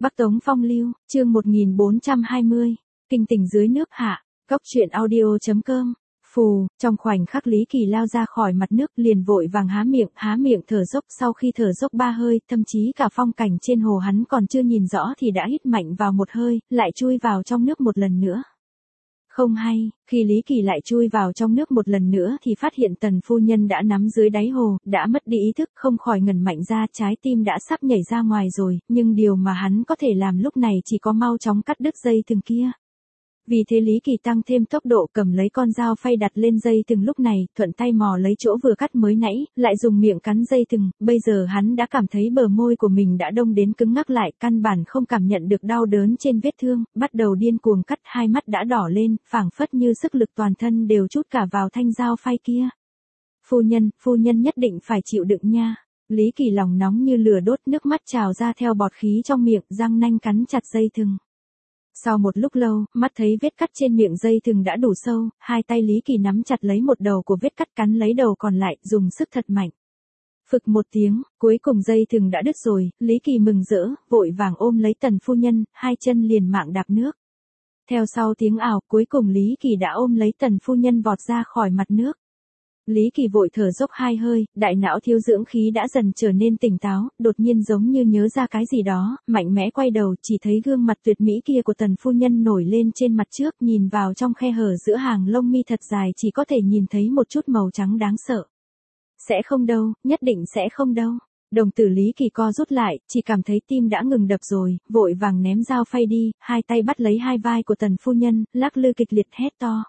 Bắc Tống Phong Lưu, chương 1420, kinh tình dưới nước hạ, góc truyện audio.com. Phù, trong khoảnh khắc Lý Kỳ lao ra khỏi mặt nước liền vội vàng há miệng thở dốc, sau khi thở dốc 3 hơi, thậm chí cả phong cảnh trên hồ hắn còn chưa nhìn rõ thì đã hít mạnh vào một hơi, lại chui vào trong nước một lần nữa. Không hay, khi Lý Kỳ lại chui vào trong nước một lần nữa thì phát hiện Tần phu nhân đã nắm dưới đáy hồ, đã mất đi ý thức, không khỏi ngẩn mạnh ra, trái tim đã sắp nhảy ra ngoài rồi, nhưng điều mà hắn có thể làm lúc này chỉ có mau chóng cắt đứt dây thừng kia. Vì thế Lý Kỳ tăng thêm tốc độ, cầm lấy con dao phay đặt lên dây thừng, lúc này thuận tay mò lấy chỗ vừa cắt mới nãy, lại dùng miệng cắn dây thừng. Bây giờ hắn đã cảm thấy bờ môi của mình đã đông đến cứng ngắc lại, căn bản không cảm nhận được đau đớn trên vết thương, bắt đầu điên cuồng cắt, hai mắt đã đỏ lên, phảng phất như sức lực toàn thân đều trút cả vào thanh dao phay kia. Phu nhân nhất định phải chịu đựng nha. Lý Kỳ lòng nóng như lửa đốt, nước mắt trào ra theo bọt khí trong miệng, răng nanh cắn chặt dây thừng. Sau một lúc lâu, mắt thấy vết cắt trên miệng dây thừng đã đủ sâu, hai tay Lý Kỳ nắm chặt lấy một đầu của vết cắt, cắn lấy đầu còn lại, dùng sức thật mạnh. Phực một tiếng, cuối cùng dây thừng đã đứt rồi, Lý Kỳ mừng rỡ, vội vàng ôm lấy Tần phu nhân, hai chân liền mạng đạp nước. Theo sau tiếng ào, cuối cùng Lý Kỳ đã ôm lấy Tần phu nhân vọt ra khỏi mặt nước. Lý Kỳ vội thở dốc 2 hơi, đại não thiếu dưỡng khí đã dần trở nên tỉnh táo, đột nhiên giống như nhớ ra cái gì đó, mạnh mẽ quay đầu, chỉ thấy gương mặt tuyệt mỹ kia của Tần phu nhân nổi lên trên mặt trước, nhìn vào trong khe hở giữa hàng lông mi thật dài chỉ có thể nhìn thấy một chút màu trắng đáng sợ. Sẽ không đâu, nhất định sẽ không đâu. Đồng tử Lý Kỳ co rút lại, chỉ cảm thấy tim đã ngừng đập rồi, vội vàng ném dao phay đi, hai tay bắt lấy hai vai của Tần phu nhân, lắc lư kịch liệt hét to.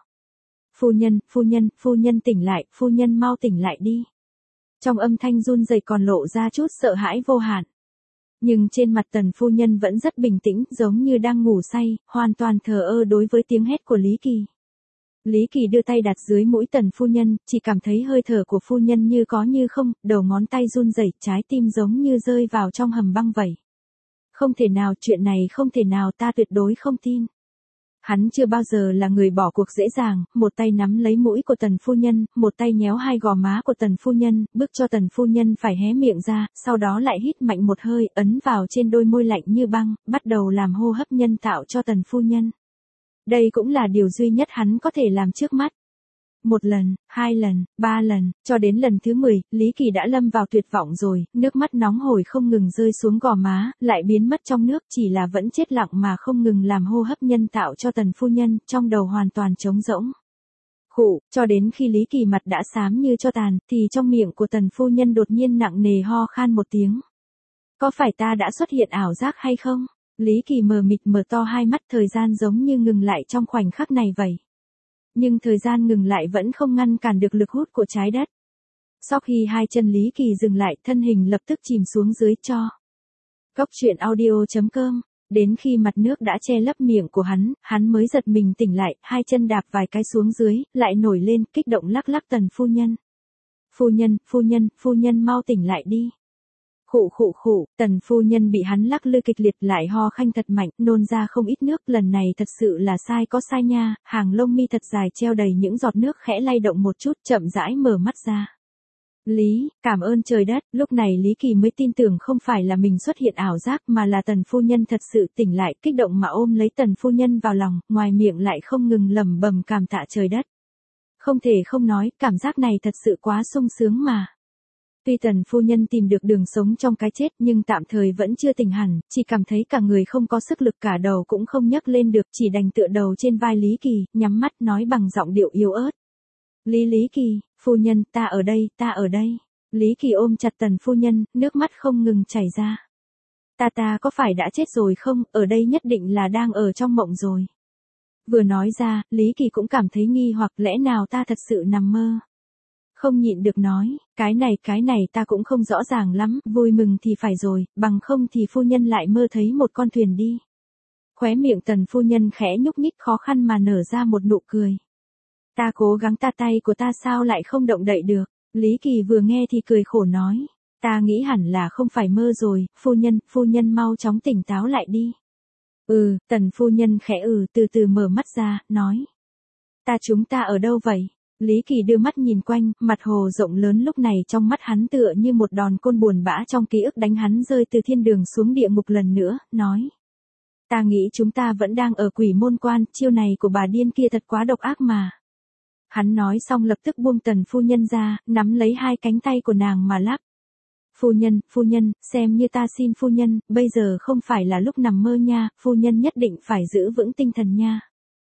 Phu nhân tỉnh lại, phu nhân mau tỉnh lại đi. Trong âm thanh run rẩy còn lộ ra chút sợ hãi vô hạn. Nhưng trên mặt Tần phu nhân vẫn rất bình tĩnh, giống như đang ngủ say, hoàn toàn thờ ơ đối với tiếng hét của Lý Kỳ. Lý Kỳ đưa tay đặt dưới mũi Tần phu nhân, chỉ cảm thấy hơi thở của phu nhân như có như không, đầu ngón tay run rẩy, trái tim giống như rơi vào trong hầm băng vậy. Không thể nào, chuyện này không thể nào, ta tuyệt đối không tin. Hắn chưa bao giờ là người bỏ cuộc dễ dàng, một tay nắm lấy mũi của Tần phu nhân, một tay nhéo hai gò má của Tần phu nhân, bức cho Tần phu nhân phải hé miệng ra, sau đó lại hít mạnh một hơi, ấn vào trên đôi môi lạnh như băng, bắt đầu làm hô hấp nhân tạo cho Tần phu nhân. Đây cũng là điều duy nhất hắn có thể làm trước mắt. 1 lần, 2 lần, 3 lần, cho đến lần thứ 10, Lý Kỳ đã lâm vào tuyệt vọng rồi, nước mắt nóng hổi không ngừng rơi xuống gò má, lại biến mất trong nước, chỉ là vẫn chết lặng mà không ngừng làm hô hấp nhân tạo cho Tần phu nhân, trong đầu hoàn toàn trống rỗng. Khụ, cho đến khi Lý Kỳ mặt đã xám như tro tàn, thì trong miệng của Tần phu nhân đột nhiên nặng nề ho khan một tiếng. Có phải ta đã xuất hiện ảo giác hay không? Lý Kỳ mờ mịt mở to hai mắt, thời gian giống như ngừng lại trong khoảnh khắc này vậy. Nhưng thời gian ngừng lại vẫn không ngăn cản được lực hút của trái đất. Sau khi hai chân Lý Kỳ dừng lại, thân hình lập tức chìm xuống dưới cho. Góc truyện audio.com. Đến khi mặt nước đã che lấp miệng của hắn mới giật mình tỉnh lại, hai chân đạp vài cái xuống dưới, lại nổi lên, kích động lắc lắc Tần phu nhân. Phu nhân mau tỉnh lại đi. Khụ, Tần phu nhân bị hắn lắc lư kịch liệt, lại ho khanh thật mạnh, nôn ra không ít nước, lần này thật sự là sai có sai nha, hàng lông mi thật dài treo đầy những giọt nước khẽ lay động một chút, chậm rãi mở mắt ra. Cảm ơn trời đất, lúc này Lý Kỳ mới tin tưởng không phải là mình xuất hiện ảo giác mà là Tần phu nhân thật sự tỉnh lại, kích động mà ôm lấy Tần phu nhân vào lòng, ngoài miệng lại không ngừng lẩm bẩm cảm tạ trời đất. Không thể không nói, cảm giác này thật sự quá sung sướng mà. Tuy Tần phu nhân tìm được đường sống trong cái chết nhưng tạm thời vẫn chưa tỉnh hẳn, chỉ cảm thấy cả người không có sức lực, cả đầu cũng không nhấc lên được, chỉ đành tựa đầu trên vai Lý Kỳ, nhắm mắt nói bằng giọng điệu yếu ớt. Lý Kỳ, phu nhân, ta ở đây. Lý Kỳ ôm chặt Tần phu nhân, nước mắt không ngừng chảy ra. Ta có phải đã chết rồi không, ở đây nhất định là đang ở trong mộng rồi. Vừa nói ra, Lý Kỳ cũng cảm thấy nghi hoặc, lẽ nào ta thật sự nằm mơ. Không nhịn được nói, cái này ta cũng không rõ ràng lắm, vui mừng thì phải rồi, bằng không thì phu nhân lại mơ thấy một con thuyền đi. Khóe miệng Tần phu nhân khẽ nhúc nhích, khó khăn mà nở ra một nụ cười. Ta cố gắng, tay của ta sao lại không động đậy được. Lý Kỳ vừa nghe thì cười khổ nói, ta nghĩ hẳn là không phải mơ rồi, phu nhân mau chóng tỉnh táo lại đi. Tần phu nhân khẽ từ từ mở mắt ra, nói. Chúng ta ở đâu vậy? Lý Kỳ đưa mắt nhìn quanh, mặt hồ rộng lớn lúc này trong mắt hắn tựa như một đòn côn buồn bã trong ký ức đánh hắn rơi từ thiên đường xuống địa ngục lần nữa, nói. Ta nghĩ chúng ta vẫn đang ở quỷ môn quan, chiêu này của bà điên kia thật quá độc ác mà. Hắn nói xong lập tức buông Tần phu nhân ra, nắm lấy hai cánh tay của nàng mà lắc. Phu nhân, xem như ta xin phu nhân, bây giờ không phải là lúc nằm mơ nha, phu nhân nhất định phải giữ vững tinh thần nha.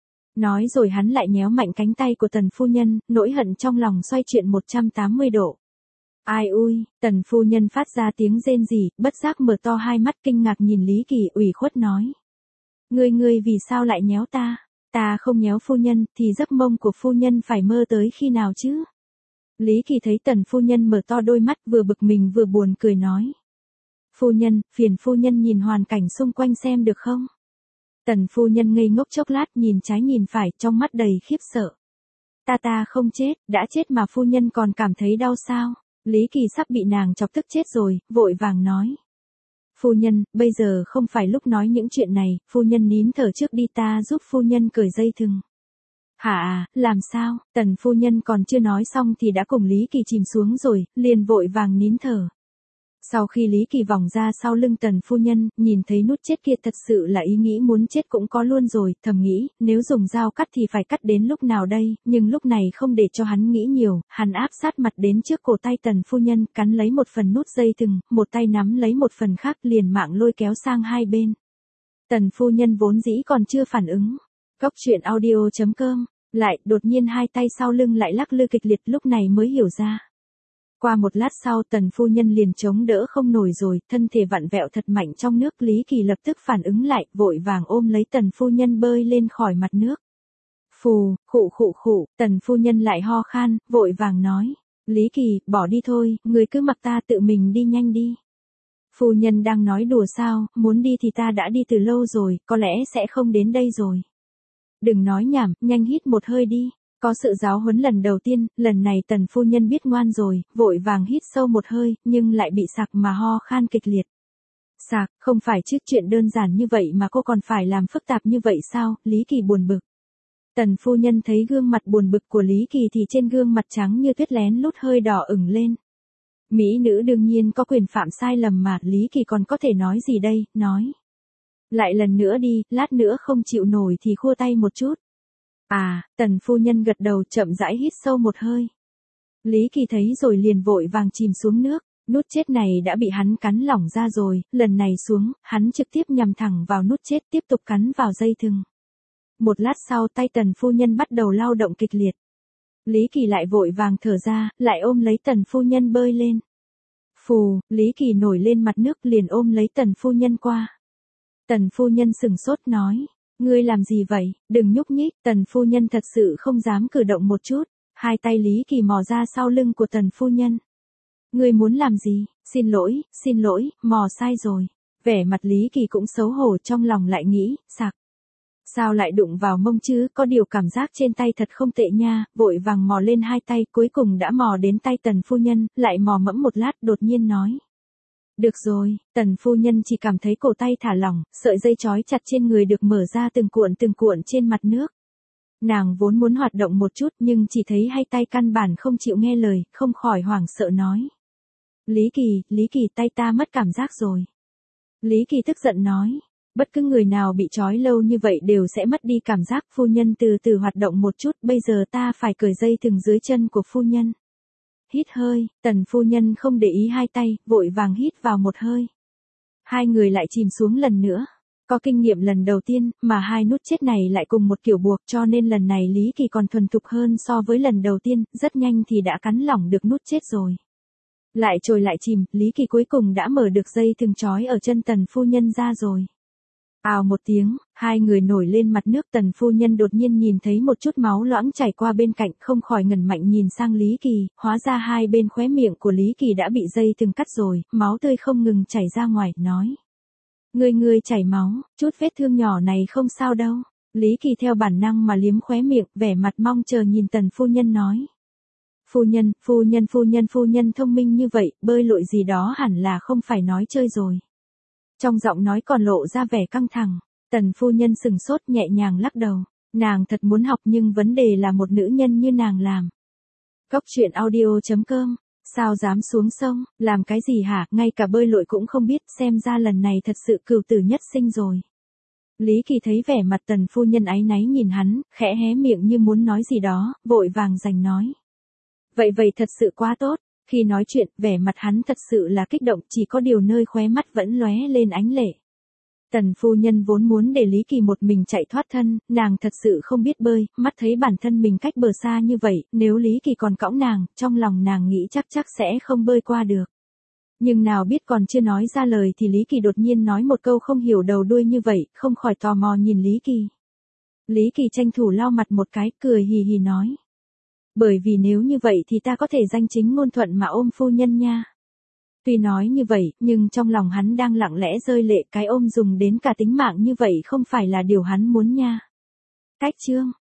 Nói rồi hắn lại nhéo mạnh cánh tay của Tần phu nhân, nỗi hận trong lòng xoay chuyển 180 độ. Ai ui, Tần phu nhân phát ra tiếng rên rỉ, bất giác mở to hai mắt kinh ngạc nhìn Lý Kỳ ủy khuất nói. Ngươi vì sao lại nhéo ta? Ta không nhéo phu nhân, thì giấc mông của phu nhân phải mơ tới khi nào chứ? Lý Kỳ thấy Tần phu nhân mở to đôi mắt vừa bực mình vừa buồn cười nói. Phu nhân, phiền phu nhân nhìn hoàn cảnh xung quanh xem được không? Tần phu nhân ngây ngốc chốc lát nhìn trái nhìn phải trong mắt đầy khiếp sợ. Ta không chết, đã chết mà phu nhân còn cảm thấy đau sao? Lý Kỳ sắp bị nàng chọc tức chết rồi, vội vàng nói. Phu nhân, bây giờ không phải lúc nói những chuyện này, phu nhân nín thở trước đi ta giúp phu nhân cởi dây thừng. Hả, làm sao? Tần phu nhân còn chưa nói xong thì đã cùng Lý Kỳ chìm xuống rồi, liền vội vàng nín thở. Sau khi Lý Kỳ vòng ra sau lưng Tần phu nhân, nhìn thấy nút chết kia thật sự là ý nghĩ muốn chết cũng có luôn rồi, thầm nghĩ, nếu dùng dao cắt thì phải cắt đến lúc nào đây, nhưng lúc này không để cho hắn nghĩ nhiều, hắn áp sát mặt đến trước cổ tay Tần phu nhân, cắn lấy một phần nút dây thừng, một tay nắm lấy một phần khác liền mạng lôi kéo sang hai bên. Tần phu nhân vốn dĩ còn chưa phản ứng. Cốc truyện audio.com, lại, đột nhiên hai tay sau lưng lại lắc lư kịch liệt lúc này mới hiểu ra. Qua một lát sau Tần phu nhân liền chống đỡ không nổi rồi, thân thể vặn vẹo thật mạnh trong nước. Lý Kỳ lập tức phản ứng lại, vội vàng ôm lấy Tần phu nhân bơi lên khỏi mặt nước. Phù, khụ, Tần phu nhân lại ho khan, vội vàng nói. Lý Kỳ, bỏ đi thôi, người cứ mặc ta tự mình đi nhanh đi. Phu nhân đang nói đùa sao, muốn đi thì ta đã đi từ lâu rồi, có lẽ sẽ không đến đây rồi. Đừng nói nhảm, nhanh hít một hơi đi. Có sự giáo huấn lần đầu tiên, lần này Tần phu nhân biết ngoan rồi, vội vàng hít sâu một hơi, nhưng lại bị sặc mà ho khan kịch liệt. Sặc, không phải chứ chuyện đơn giản như vậy mà cô còn phải làm phức tạp như vậy sao? Lý Kỳ buồn bực. Tần phu nhân thấy gương mặt buồn bực của Lý Kỳ thì trên gương mặt trắng như tuyết lén lút hơi đỏ ửng lên. Mỹ nữ đương nhiên có quyền phạm sai lầm mà, Lý Kỳ còn có thể nói gì đây, nói. Lại lần nữa đi, lát nữa không chịu nổi thì khua tay một chút. À, Tần phu nhân gật đầu chậm rãi hít sâu một hơi. Lý Kỳ thấy rồi liền vội vàng chìm xuống nước, nút chết này đã bị hắn cắn lỏng ra rồi, lần này xuống, hắn trực tiếp nhằm thẳng vào nút chết tiếp tục cắn vào dây thừng. Một lát sau tay Tần phu nhân bắt đầu lao động kịch liệt. Lý Kỳ lại vội vàng thở ra, lại ôm lấy Tần phu nhân bơi lên. Phù, Lý Kỳ nổi lên mặt nước liền ôm lấy Tần phu nhân qua. Tần phu nhân sừng sốt nói. Ngươi làm gì vậy, đừng nhúc nhích, Tần phu nhân thật sự không dám cử động một chút, hai tay Lý Kỳ mò ra sau lưng của Tần phu nhân. Ngươi muốn làm gì, xin lỗi, mò sai rồi. Vẻ mặt Lý Kỳ cũng xấu hổ trong lòng lại nghĩ, sặc. Sao lại đụng vào mông chứ, có điều cảm giác trên tay thật không tệ nha, vội vàng mò lên hai tay cuối cùng đã mò đến tay Tần phu nhân, lại mò mẫm một lát đột nhiên nói. Được rồi, Tần phu nhân chỉ cảm thấy cổ tay thả lỏng, sợi dây trói chặt trên người được mở ra từng cuộn trên mặt nước. Nàng vốn muốn hoạt động một chút nhưng chỉ thấy hai tay căn bản không chịu nghe lời, không khỏi hoảng sợ nói. Lý Kỳ tay ta mất cảm giác rồi. Lý Kỳ tức giận nói. Bất cứ người nào bị trói lâu như vậy đều sẽ mất đi cảm giác, phu nhân từ từ hoạt động một chút, bây giờ ta phải cởi dây thừng dưới chân của phu nhân. Hít hơi, Tần phu nhân không để ý hai tay, vội vàng hít vào một hơi. Hai người lại chìm xuống lần nữa. Có kinh nghiệm lần đầu tiên, mà hai nút chết này lại cùng một kiểu buộc cho nên lần này Lý Kỳ còn thuần thục hơn so với lần đầu tiên, rất nhanh thì đã cắn lỏng được nút chết rồi. Lại trồi lại chìm, Lý Kỳ cuối cùng đã mở được dây thừng trói ở chân Tần phu nhân ra rồi. Ào một tiếng, hai người nổi lên mặt nước. Tần phu nhân đột nhiên nhìn thấy một chút máu loãng chảy qua bên cạnh, không khỏi ngẩng mạnh nhìn sang Lý Kỳ, hóa ra hai bên khóe miệng của Lý Kỳ đã bị dây thừng cắt rồi, máu tươi không ngừng chảy ra ngoài, nói. Ngươi chảy máu, chút vết thương nhỏ này không sao đâu. Lý Kỳ theo bản năng mà liếm khóe miệng, vẻ mặt mong chờ nhìn Tần phu nhân nói. Phu nhân thông minh như vậy, bơi lội gì đó hẳn là không phải nói chơi rồi. Trong giọng nói còn lộ ra vẻ căng thẳng, Tần phu nhân sừng sốt nhẹ nhàng lắc đầu, nàng thật muốn học nhưng vấn đề là một nữ nhân như nàng làm. Cốc truyện audio.com, sao dám xuống sông, làm cái gì hả, ngay cả bơi lội cũng không biết, xem ra lần này thật sự cửu tử nhất sinh rồi. Lý Kỳ thấy vẻ mặt Tần phu nhân áy náy nhìn hắn, khẽ hé miệng như muốn nói gì đó, vội vàng giành nói. Vậy thật sự quá tốt. Khi nói chuyện, vẻ mặt hắn thật sự là kích động, chỉ có điều nơi khóe mắt vẫn lóe lên ánh lệ. Tần phu nhân vốn muốn để Lý Kỳ một mình chạy thoát thân, nàng thật sự không biết bơi, mắt thấy bản thân mình cách bờ xa như vậy, nếu Lý Kỳ còn cõng nàng, trong lòng nàng nghĩ chắc sẽ không bơi qua được. Nhưng nào biết còn chưa nói ra lời thì Lý Kỳ đột nhiên nói một câu không hiểu đầu đuôi như vậy, không khỏi tò mò nhìn Lý Kỳ. Lý Kỳ tranh thủ lau mặt một cái, cười hì hì nói. Bởi vì nếu như vậy thì ta có thể danh chính ngôn thuận mà ôm phu nhân nha. Tuy nói như vậy, nhưng trong lòng hắn đang lặng lẽ rơi lệ, cái ôm dùng đến cả tính mạng như vậy không phải là điều hắn muốn nha. Cách chương